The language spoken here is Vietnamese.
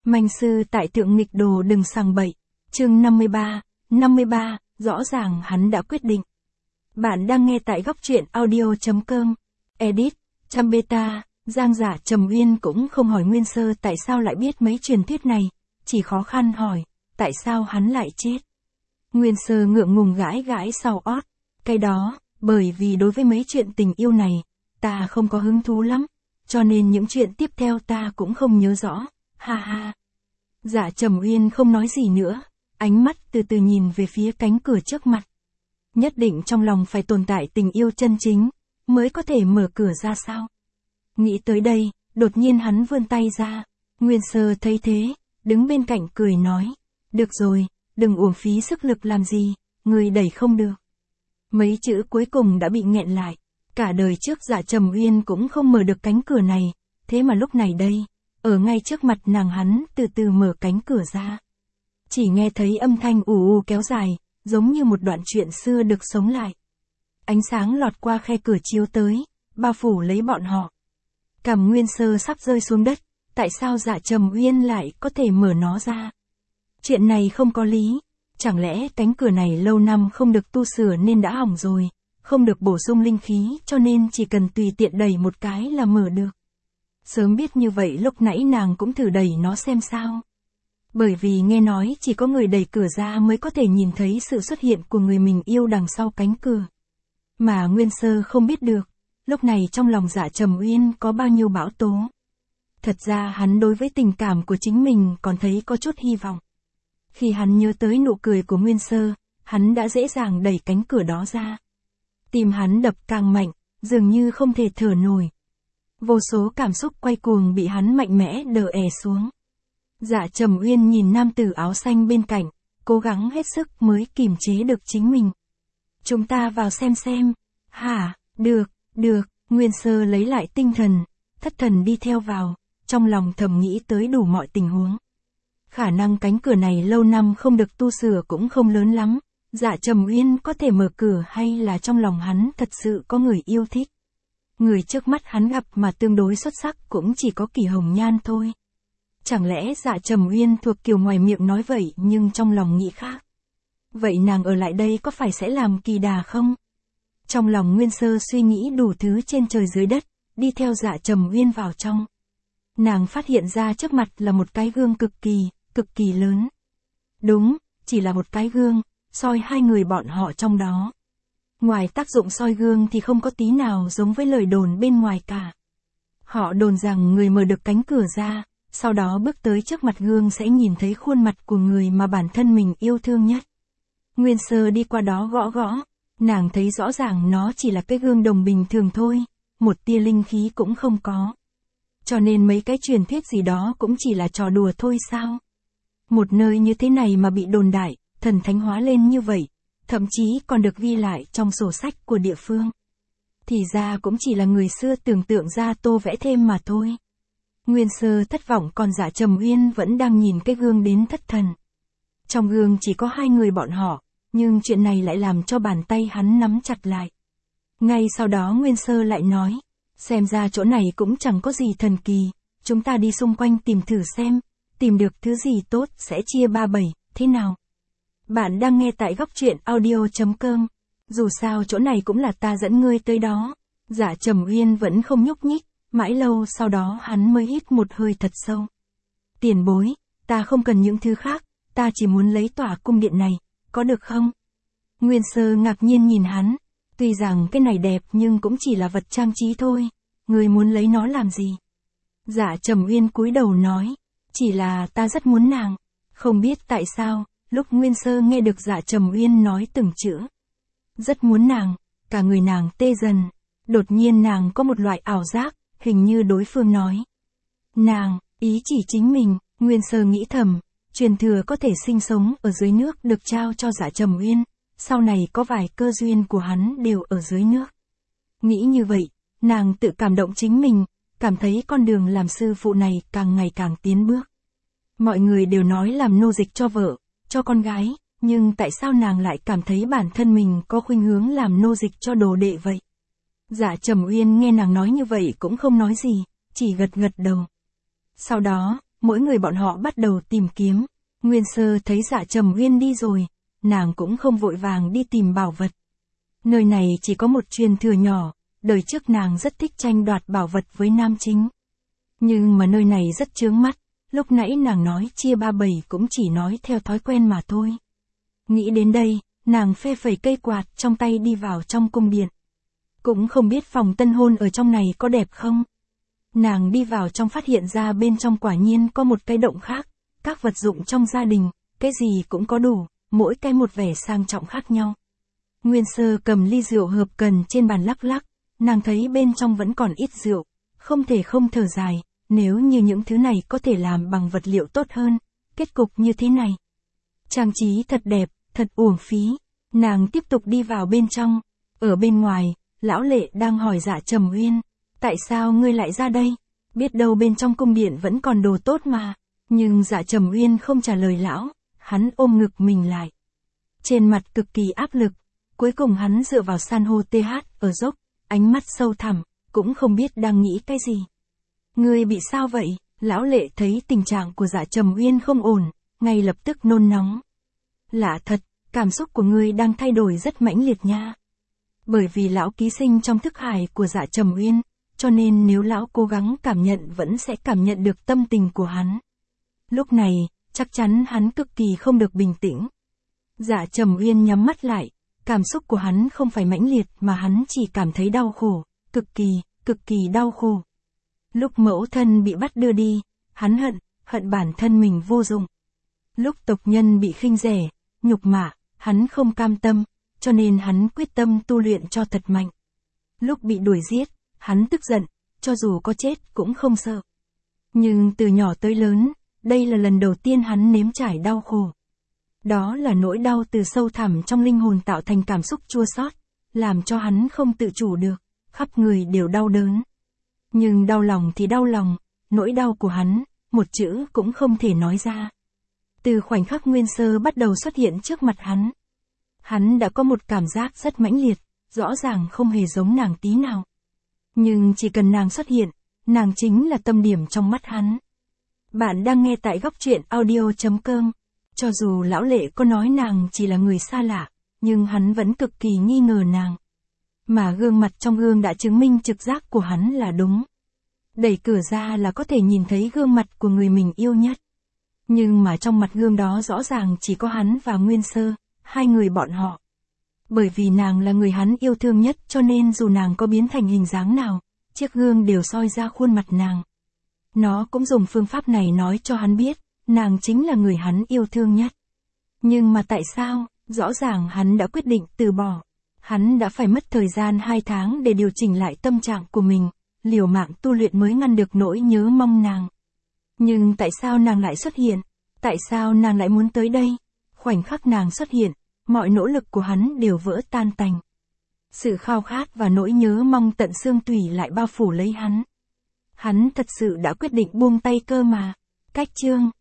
Manh sư tại Thượng Nghịch Đồ đừng sằng bậy. Chương 53, rõ ràng hắn đã quyết định. Bạn đang nghe tại góc truyện audio.com. Edit, Chambeta, Giang Giả Trầm Uyên cũng không hỏi Nguyên Sơ tại sao lại biết mấy truyền thuyết này, chỉ khó khăn hỏi, tại sao hắn lại chết. Nguyên Sơ ngượng ngùng gãi gãi sau ót, cái đó, bởi vì đối với mấy chuyện tình yêu này, ta không có hứng thú lắm, cho nên những chuyện tiếp theo ta cũng không nhớ rõ, ha ha. Dạ Trầm Uyên không nói gì nữa, ánh mắt từ từ nhìn về phía cánh cửa trước mặt. Nhất định trong lòng phải tồn tại tình yêu chân chính, mới có thể mở cửa ra sao. Nghĩ tới đây, đột nhiên hắn vươn tay ra, Nguyên Sơ thấy thế, đứng bên cạnh cười nói, được rồi, đừng uổng phí sức lực làm gì, người đẩy không được. Mấy chữ cuối cùng đã bị nghẹn lại, cả đời trước Dạ Trầm Uyên cũng không mở được cánh cửa này, thế mà lúc này đây, ở ngay trước mặt nàng hắn từ từ mở cánh cửa ra. Chỉ nghe thấy âm thanh ù ù kéo dài, giống như một đoạn truyện xưa được sống lại. Ánh sáng lọt qua khe cửa chiếu tới, bao phủ lấy bọn họ. Cằm Nguyên Sơ sắp rơi xuống đất, tại sao Dạ Trầm Uyên lại có thể mở nó ra? Chuyện này không có lý, chẳng lẽ cánh cửa này lâu năm không được tu sửa nên đã hỏng rồi, không được bổ sung linh khí cho nên chỉ cần tùy tiện đẩy một cái là mở được. Sớm biết như vậy lúc nãy nàng cũng thử đẩy nó xem sao. Bởi vì nghe nói chỉ có người đẩy cửa ra mới có thể nhìn thấy sự xuất hiện của người mình yêu đằng sau cánh cửa. Mà Nguyên Sơ không biết được, lúc này trong lòng Dạ Trầm Uyên có bao nhiêu bão tố. Thật ra hắn đối với tình cảm của chính mình còn thấy có chút hy vọng. Khi hắn nhớ tới nụ cười của Nguyên Sơ, hắn đã dễ dàng đẩy cánh cửa đó ra. Tim hắn đập càng mạnh, dường như không thể thở nổi. Vô số cảm xúc quay cuồng bị hắn mạnh mẽ đè ép xuống. Dạ Trầm Uyên nhìn nam tử áo xanh bên cạnh, cố gắng hết sức mới kiềm chế được chính mình. Chúng ta vào xem. Hả, được, Nguyên Sơ lấy lại tinh thần, thất thần đi theo vào, trong lòng thầm nghĩ tới đủ mọi tình huống. Khả năng cánh cửa này lâu năm không được tu sửa cũng không lớn lắm, Dạ Trầm Uyên có thể mở cửa hay là trong lòng hắn thật sự có người yêu thích. Người trước mắt hắn gặp mà tương đối xuất sắc cũng chỉ có Kỳ Hồng Nhan thôi. Chẳng lẽ Dạ Trầm Uyên thuộc kiểu ngoài miệng nói vậy nhưng trong lòng nghĩ khác. Vậy nàng ở lại đây có phải sẽ làm kỳ đà không? Trong lòng Nguyên Sơ suy nghĩ đủ thứ trên trời dưới đất, đi theo Dạ Trầm Uyên vào trong. Nàng phát hiện ra trước mặt là một cái gương cực kỳ lớn. Đúng, chỉ là một cái gương, soi hai người bọn họ trong đó. Ngoài tác dụng soi gương thì không có tí nào giống với lời đồn bên ngoài cả. Họ đồn rằng người mở được cánh cửa ra, sau đó bước tới trước mặt gương sẽ nhìn thấy khuôn mặt của người mà bản thân mình yêu thương nhất. Nguyên Sơ đi qua đó gõ, nàng thấy rõ ràng nó chỉ là cái gương đồng bình thường thôi, một tia linh khí cũng không có. Cho nên mấy cái truyền thuyết gì đó cũng chỉ là trò đùa thôi sao? Một nơi như thế này mà bị đồn đại, thần thánh hóa lên như vậy, thậm chí còn được ghi lại trong sổ sách của địa phương. Thì ra cũng chỉ là người xưa tưởng tượng ra tô vẽ thêm mà thôi. Nguyên Sơ thất vọng còn Dạ Trầm Uyên vẫn đang nhìn cái gương đến thất thần. Trong gương chỉ có hai người bọn họ, nhưng chuyện này lại làm cho bàn tay hắn nắm chặt lại. Ngay sau đó Nguyên Sơ lại nói, xem ra chỗ này cũng chẳng có gì thần kỳ, chúng ta đi xung quanh tìm thử xem, tìm được thứ gì tốt sẽ chia 3/7, thế nào? Bạn đang nghe tại góc truyện audio.com, dù sao chỗ này cũng là ta dẫn ngươi tới đó. Dạ Trầm Uyên vẫn không nhúc nhích, mãi lâu sau đó hắn mới hít một hơi thật sâu. Tiền bối, ta không cần những thứ khác, ta chỉ muốn lấy tỏa cung điện này, có được không? Nguyên Sơ ngạc nhiên nhìn hắn, tuy rằng cái này đẹp nhưng cũng chỉ là vật trang trí thôi, ngươi muốn lấy nó làm gì? Dạ Trầm Uyên cúi đầu nói, chỉ là ta rất muốn nàng. Không biết tại sao, lúc Nguyên Sơ nghe được Dạ Trầm Uyên nói từng chữ, rất muốn nàng, cả người nàng tê dần. Đột nhiên nàng có một loại ảo giác, hình như đối phương nói. Nàng, ý chỉ chính mình, Nguyên Sơ nghĩ thầm, truyền thừa có thể sinh sống ở dưới nước được trao cho Dạ Trầm Uyên, sau này có vài cơ duyên của hắn đều ở dưới nước. Nghĩ như vậy, nàng tự cảm động chính mình, cảm thấy con đường làm sư phụ này càng ngày càng tiến bước. Mọi người đều nói làm nô dịch cho vợ, cho con gái, nhưng tại sao nàng lại cảm thấy bản thân mình có khuynh hướng làm nô dịch cho đồ đệ vậy? Dạ Trầm Uyên nghe nàng nói như vậy cũng không nói gì, chỉ gật gật đầu. Sau đó, mỗi người bọn họ bắt đầu tìm kiếm. Nguyên Sơ thấy Dạ Trầm Uyên đi rồi, nàng cũng không vội vàng đi tìm bảo vật. Nơi này chỉ có một truyền thừa nhỏ, đời trước nàng rất thích tranh đoạt bảo vật với nam chính. Nhưng mà nơi này rất chướng mắt, lúc nãy nàng nói chia ba bầy cũng chỉ nói theo thói quen mà thôi. Nghĩ đến đây, nàng phe phẩy cây quạt trong tay đi vào trong cung điện. Cũng không biết phòng tân hôn ở trong này có đẹp không. Nàng đi vào trong phát hiện ra bên trong quả nhiên có một cái động khác, các vật dụng trong gia đình, cái gì cũng có đủ, mỗi cái một vẻ sang trọng khác nhau. Nguyên Sơ cầm ly rượu hợp cần trên bàn lắc lắc, nàng thấy bên trong vẫn còn ít rượu, không thể không thở dài, nếu như những thứ này có thể làm bằng vật liệu tốt hơn, kết cục như thế này. Trang trí thật đẹp, thật uổng phí, nàng tiếp tục đi vào bên trong, ở bên ngoài, lão lệ đang hỏi Dạ Trầm Uyên, tại sao ngươi lại ra đây, biết đâu bên trong cung điện vẫn còn đồ tốt mà, nhưng Dạ Trầm Uyên không trả lời lão, hắn ôm ngực mình lại. Trên mặt cực kỳ áp lực, cuối cùng hắn dựa vào san hô TH ở dốc, ánh mắt sâu thẳm, cũng không biết đang nghĩ cái gì. Ngươi bị sao vậy? Lão lệ thấy tình trạng của Dạ Trầm Uyên không ổn, ngay lập tức nôn nóng. Lạ thật, cảm xúc của ngươi đang thay đổi rất mãnh liệt nha. Bởi vì lão ký sinh trong thức hải của Dạ Trầm Uyên, cho nên nếu lão cố gắng cảm nhận vẫn sẽ cảm nhận được tâm tình của hắn. Lúc này, chắc chắn hắn cực kỳ không được bình tĩnh. Dạ Trầm Uyên nhắm mắt lại, cảm xúc của hắn không phải mãnh liệt mà hắn chỉ cảm thấy đau khổ, cực kỳ đau khổ. Lúc mẫu thân bị bắt đưa đi, hắn hận bản thân mình vô dụng. Lúc tộc nhân bị khinh rẻ, nhục mạ, hắn không cam tâm, cho nên hắn quyết tâm tu luyện cho thật mạnh. Lúc bị đuổi giết, hắn tức giận, cho dù có chết cũng không sợ. Nhưng từ nhỏ tới lớn, đây là lần đầu tiên hắn nếm trải đau khổ. Đó là nỗi đau từ sâu thẳm trong linh hồn tạo thành cảm xúc chua xót, làm cho hắn không tự chủ được, khắp người đều đau đớn. Nhưng đau lòng thì đau lòng, nỗi đau của hắn, một chữ cũng không thể nói ra. Từ khoảnh khắc Nguyên Sơ bắt đầu xuất hiện trước mặt hắn đã có một cảm giác rất mãnh liệt, rõ ràng không hề giống nàng tí nào. Nhưng chỉ cần nàng xuất hiện, nàng chính là tâm điểm trong mắt hắn. Bạn đang nghe tại góc truyện audio.com. Cho dù lão lệ có nói nàng chỉ là người xa lạ, nhưng hắn vẫn cực kỳ nghi ngờ nàng. Mà gương mặt trong gương đã chứng minh trực giác của hắn là đúng. Đẩy cửa ra là có thể nhìn thấy gương mặt của người mình yêu nhất. Nhưng mà trong mặt gương đó rõ ràng chỉ có hắn và Nguyên Sơ, hai người bọn họ. Bởi vì nàng là người hắn yêu thương nhất cho nên dù nàng có biến thành hình dáng nào, chiếc gương đều soi ra khuôn mặt nàng. Nó cũng dùng phương pháp này nói cho hắn biết, nàng chính là người hắn yêu thương nhất. Nhưng mà tại sao, rõ ràng hắn đã quyết định từ bỏ. Hắn đã phải mất thời gian 2 tháng để điều chỉnh lại tâm trạng của mình, liều mạng tu luyện mới ngăn được nỗi nhớ mong nàng. Nhưng tại sao nàng lại xuất hiện? Tại sao nàng lại muốn tới đây? Khoảnh khắc nàng xuất hiện, mọi nỗ lực của hắn đều vỡ tan tành. Sự khao khát và nỗi nhớ mong tận xương tủy lại bao phủ lấy hắn. Hắn thật sự đã quyết định buông tay cơ mà. Cách chương